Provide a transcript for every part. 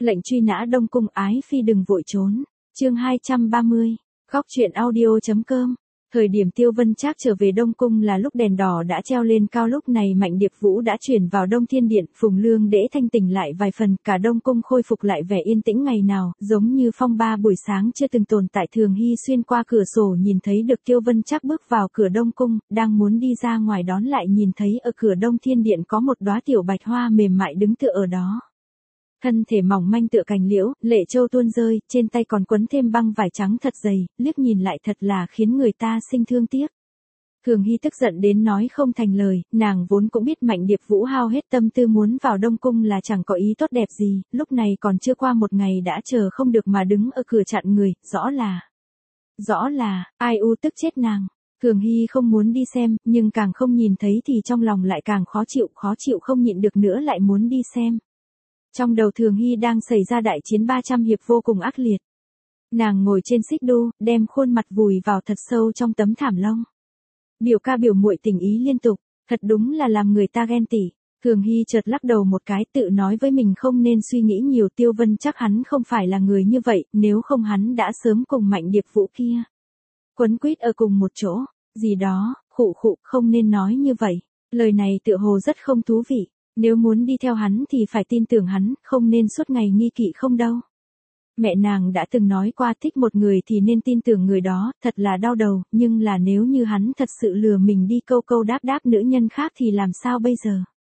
Lệnh truy nã Đông Cung ái phi đừng vội trốn. Chương 230. Góc truyện audio.com. Thời điểm Tiêu Vân Trác trở về Đông Cung là lúc đèn đỏ đã treo lên cao, lúc này Mạnh Điệp Vũ đã chuyển vào Đông Thiên Điện, Phùng Lương Đễ thanh tỉnh lại vài phần, cả Đông Cung khôi phục lại vẻ yên tĩnh ngày nào, giống như phong ba buổi sáng chưa từng tồn tại. Thường Hy xuyên qua cửa sổ nhìn thấy được Tiêu Vân Trác bước vào cửa Đông Cung, đang muốn đi ra ngoài đón lại nhìn thấy ở cửa Đông Thiên Điện có một đóa tiểu bạch hoa mềm mại đứng tựa ở đó. Thân thể mỏng manh tựa cành liễu, lệ châu tuôn rơi, trên tay còn quấn thêm băng vải trắng thật dày, liếc nhìn lại thật là khiến người ta sinh thương tiếc. Thường Hy tức giận đến nói không thành lời, nàng vốn cũng biết Mạnh Điệp Vũ hao hết tâm tư muốn vào Đông Cung là chẳng có ý tốt đẹp gì, lúc này còn chưa qua một ngày đã chờ không được mà đứng ở cửa chặn người, rõ là, ai u tức chết nàng. Thường Hy không muốn đi xem, nhưng càng không nhìn thấy thì trong lòng lại càng khó chịu không nhịn được nữa lại muốn đi xem. Trong đầu Thường Hy đang xảy ra đại chiến 300 hiệp vô cùng ác liệt. Nàng ngồi trên xích đu, đem khuôn mặt vùi vào thật sâu trong tấm thảm lông. Biểu ca biểu muội tình ý liên tục, thật đúng là làm người ta ghen tị. Thường Hy chợt lắc đầu một cái, tự nói với mình không nên suy nghĩ nhiều. Tiêu Vân chắc hắn không phải là người như vậy, nếu không hắn đã sớm cùng Mạnh Điệp Vũ kia quấn quýt ở cùng một chỗ. Gì đó, không nên nói như vậy. Lời này tựa hồ rất không thú vị. Nếu muốn đi theo hắn thì phải tin tưởng hắn, không nên suốt ngày nghi kỵ không đâu. Mẹ nàng đã từng nói qua thích một người thì nên tin tưởng người đó, thật là đau đầu, nhưng là nếu như hắn thật sự lừa mình đi câu đáp nữ nhân khác thì làm sao bây giờ?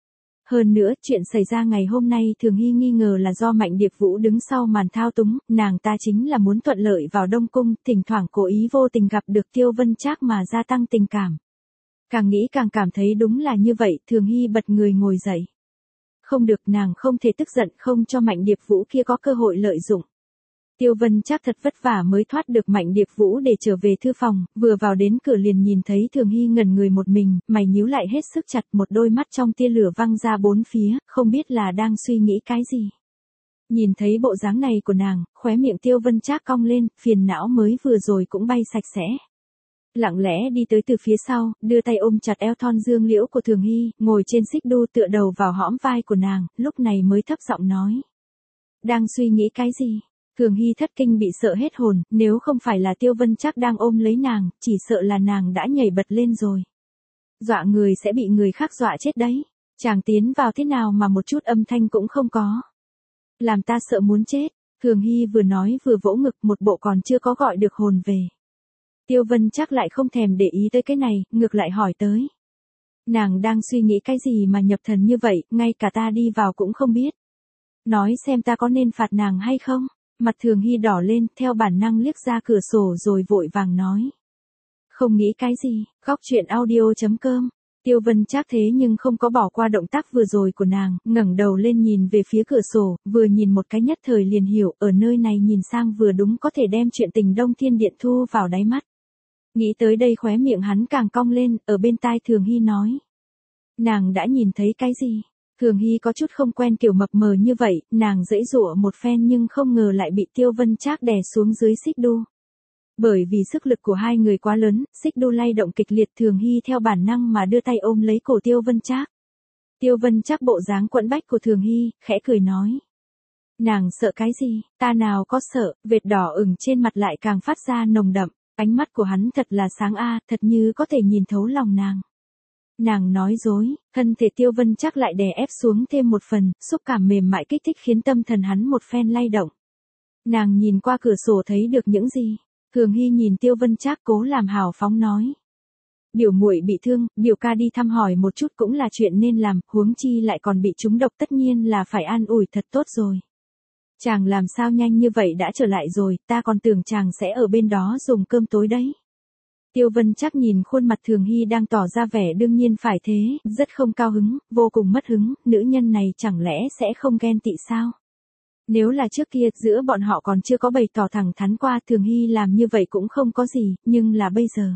Hơn nữa, chuyện xảy ra ngày hôm nay Thường Hy nghi ngờ là do Mạnh Điệp Vũ đứng sau màn thao túng, nàng ta chính là muốn thuận lợi vào Đông Cung, thỉnh thoảng cố ý vô tình gặp được Tiêu Vân Trác mà gia tăng tình cảm. Càng nghĩ càng cảm thấy đúng là như vậy, Thường Hy bật người ngồi dậy. Không được, nàng không thể tức giận không cho Mạnh Điệp Vũ kia có cơ hội lợi dụng. Tiêu Vân Trác thật vất vả mới thoát được Mạnh Điệp Vũ để trở về thư phòng, vừa vào đến cửa liền nhìn thấy Thường Hy ngẩn người một mình, mày nhíu lại hết sức chặt, một đôi mắt trong tia lửa văng ra bốn phía, không biết là đang suy nghĩ cái gì. Nhìn thấy bộ dáng này của nàng, khóe miệng Tiêu Vân Trác cong lên, phiền não mới vừa rồi cũng bay sạch sẽ. Lặng lẽ đi tới từ phía sau, đưa tay ôm chặt eo thon dương liễu của Thường Hy, ngồi trên xích đu tựa đầu vào hõm vai của nàng, lúc này mới thấp giọng nói. Đang suy nghĩ cái gì? Thường Hy thất kinh bị sợ hết hồn, nếu không phải là Tiêu Vân Trác đang ôm lấy nàng, chỉ sợ là nàng đã nhảy bật lên rồi. Dọa người sẽ bị người khác dọa chết đấy. Chàng tiến vào thế nào mà một chút âm thanh cũng không có. Làm ta sợ muốn chết. Thường Hy vừa nói vừa vỗ ngực, một bộ còn chưa có gọi được hồn về. Tiêu Vân Trác lại không thèm để ý tới cái này, ngược lại hỏi tới. Nàng đang suy nghĩ cái gì mà nhập thần như vậy, ngay cả ta đi vào cũng không biết. Nói xem ta có nên phạt nàng hay không? Mặt Thường Hy đỏ lên, theo bản năng liếc ra cửa sổ rồi vội vàng nói. Không nghĩ cái gì, góc truyện audio.com. Tiêu Vân Trác thế nhưng không có bỏ qua động tác vừa rồi của nàng, ngẩng đầu lên nhìn về phía cửa sổ, vừa nhìn một cái nhất thời liền hiểu, ở nơi này nhìn sang vừa đúng có thể đem chuyện tình Đông Thiên Điện thu vào đáy mắt. Nghĩ tới đây khóe miệng hắn càng cong lên, ở bên tai Thường Hy nói. Nàng đã nhìn thấy cái gì? Thường Hy có chút không quen kiểu mập mờ như vậy, nàng giãy giụa một phen nhưng không ngờ lại bị Tiêu Vân Trác đè xuống dưới xích đu. Bởi vì sức lực của hai người quá lớn, xích đu lay động kịch liệt, Thường Hy theo bản năng mà đưa tay ôm lấy cổ Tiêu Vân Trác. Tiêu Vân Trác bộ dáng quẫn bách của Thường Hy, khẽ cười nói. Nàng sợ cái gì? Ta nào có sợ, vệt đỏ ửng trên mặt lại càng phát ra nồng đậm. Ánh mắt của hắn thật là sáng thật như có thể nhìn thấu lòng nàng. Nàng nói dối, thân thể Tiêu Vân Trác lại đè ép xuống thêm một phần, xúc cảm mềm mại kích thích khiến tâm thần hắn một phen lay động. Nàng nhìn qua cửa sổ thấy được những gì? Thường Hy nhìn Tiêu Vân Trác cố làm hào phóng nói. Biểu muội bị thương, biểu ca đi thăm hỏi một chút cũng là chuyện nên làm, huống chi lại còn bị trúng độc, tất nhiên là phải an ủi thật tốt rồi. Chàng làm sao nhanh như vậy đã trở lại rồi, ta còn tưởng chàng sẽ ở bên đó dùng cơm tối đấy. Tiêu Vân Trác nhìn khuôn mặt Thường Hy đang tỏ ra vẻ đương nhiên phải thế, rất không cao hứng, vô cùng mất hứng, nữ nhân này chẳng lẽ sẽ không ghen tị sao? Nếu là trước kia giữa bọn họ còn chưa có bày tỏ thẳng thắn qua, Thường Hy làm như vậy cũng không có gì, nhưng là bây giờ.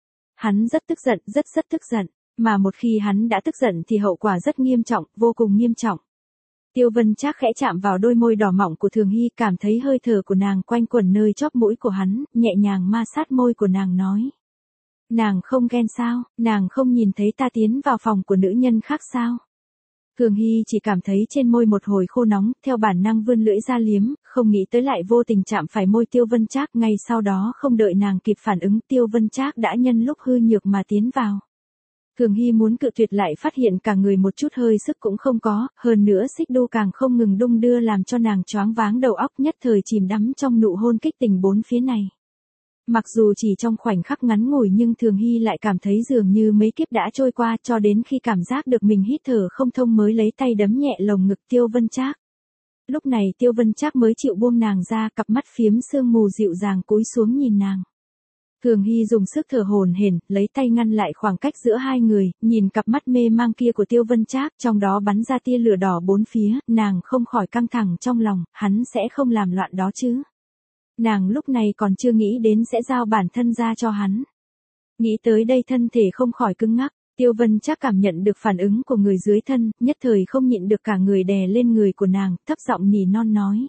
Hắn rất tức giận, rất tức giận, mà một khi hắn đã tức giận thì hậu quả rất nghiêm trọng, vô cùng nghiêm trọng. Tiêu Vân Trác khẽ chạm vào đôi môi đỏ mọng của Thường Hy, cảm thấy hơi thở của nàng quanh quẩn nơi chóp mũi của hắn, nhẹ nhàng ma sát môi của nàng nói. Nàng không ghen sao, nàng không nhìn thấy ta tiến vào phòng của nữ nhân khác sao? Thường Hy chỉ cảm thấy trên môi một hồi khô nóng, theo bản năng vươn lưỡi ra liếm, không nghĩ tới lại vô tình chạm phải môi Tiêu Vân Trác, ngay sau đó không đợi nàng kịp phản ứng, Tiêu Vân Trác đã nhân lúc hư nhược mà tiến vào. Thường Hy muốn cự tuyệt lại phát hiện cả người một chút hơi sức cũng không có, hơn nữa xích đu càng không ngừng đung đưa làm cho nàng choáng váng đầu óc, nhất thời chìm đắm trong nụ hôn kích tình bốn phía này. Mặc dù chỉ trong khoảnh khắc ngắn ngủi nhưng Thường Hy lại cảm thấy dường như mấy kiếp đã trôi qua, cho đến khi cảm giác được mình hít thở không thông mới lấy tay đấm nhẹ lồng ngực Tiêu Vân Trác. Lúc này Tiêu Vân Trác mới chịu buông nàng ra, cặp mắt phiếm sương mù dịu dàng cúi xuống nhìn nàng. Thường Hy dùng sức thở hổn hển, lấy tay ngăn lại khoảng cách giữa hai người, nhìn cặp mắt mê mang kia của Tiêu Vân Trác, trong đó bắn ra tia lửa đỏ bốn phía, nàng không khỏi căng thẳng trong lòng, hắn sẽ không làm loạn đó chứ. Nàng lúc này còn chưa nghĩ đến sẽ giao bản thân ra cho hắn. Nghĩ tới đây thân thể không khỏi cứng ngắc, Tiêu Vân Trác cảm nhận được phản ứng của người dưới thân, nhất thời không nhịn được cả người đè lên người của nàng, thấp giọng nỉ non nói.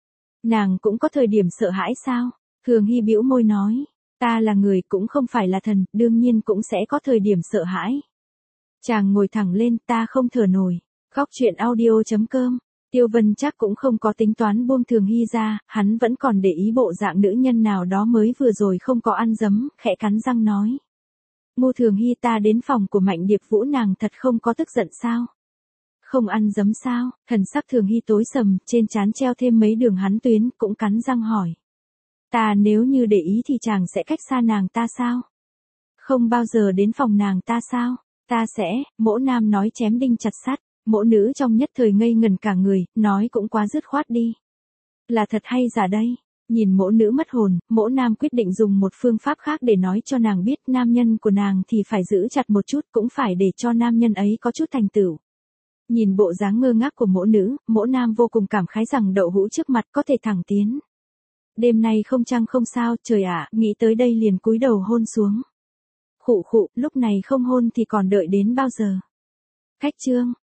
Nàng cũng có thời điểm sợ hãi sao? Thường Hy bĩu môi nói. Ta là người cũng không phải là thần, đương nhiên cũng sẽ có thời điểm sợ hãi. Chàng ngồi thẳng lên, ta không thở nổi. Khóc chuyện audio.com. Tiêu Vân Trác cũng không có tính toán buông Thường Hy ra, hắn vẫn còn để ý bộ dạng nữ nhân nào đó mới vừa rồi không có ăn dấm, khẽ cắn răng nói. Ngu Thường Hy, ta đến phòng của Mạnh Điệp Vũ, nàng thật không có tức giận sao? Không ăn dấm sao? Thần sắc Thường Hy tối sầm, trên trán treo thêm mấy đường hắn tuyến, cũng cắn răng hỏi. Ta nếu như để ý thì chàng sẽ cách xa nàng ta sao? Không bao giờ đến phòng nàng ta sao? Ta sẽ, Mỗ Nam nói chém đinh chặt sắt, Mỗ Nữ trong nhất thời ngây ngần cả người, nói cũng quá dứt khoát đi. Là thật hay giả đây? Nhìn Mỗ Nữ mất hồn, Mỗ Nam quyết định dùng một phương pháp khác để nói cho nàng biết nam nhân của nàng thì phải giữ chặt một chút, cũng phải để cho nam nhân ấy có chút thành tựu. Nhìn bộ dáng ngơ ngác của Mỗ Nữ, Mỗ Nam vô cùng cảm khái rằng đậu hũ trước mặt có thể thẳng tiến. Đêm nay không trăng không sao, trời ạ, nghĩ tới đây liền cúi đầu hôn xuống. Khụ khụ, lúc này không hôn thì còn đợi đến bao giờ? Khách trương,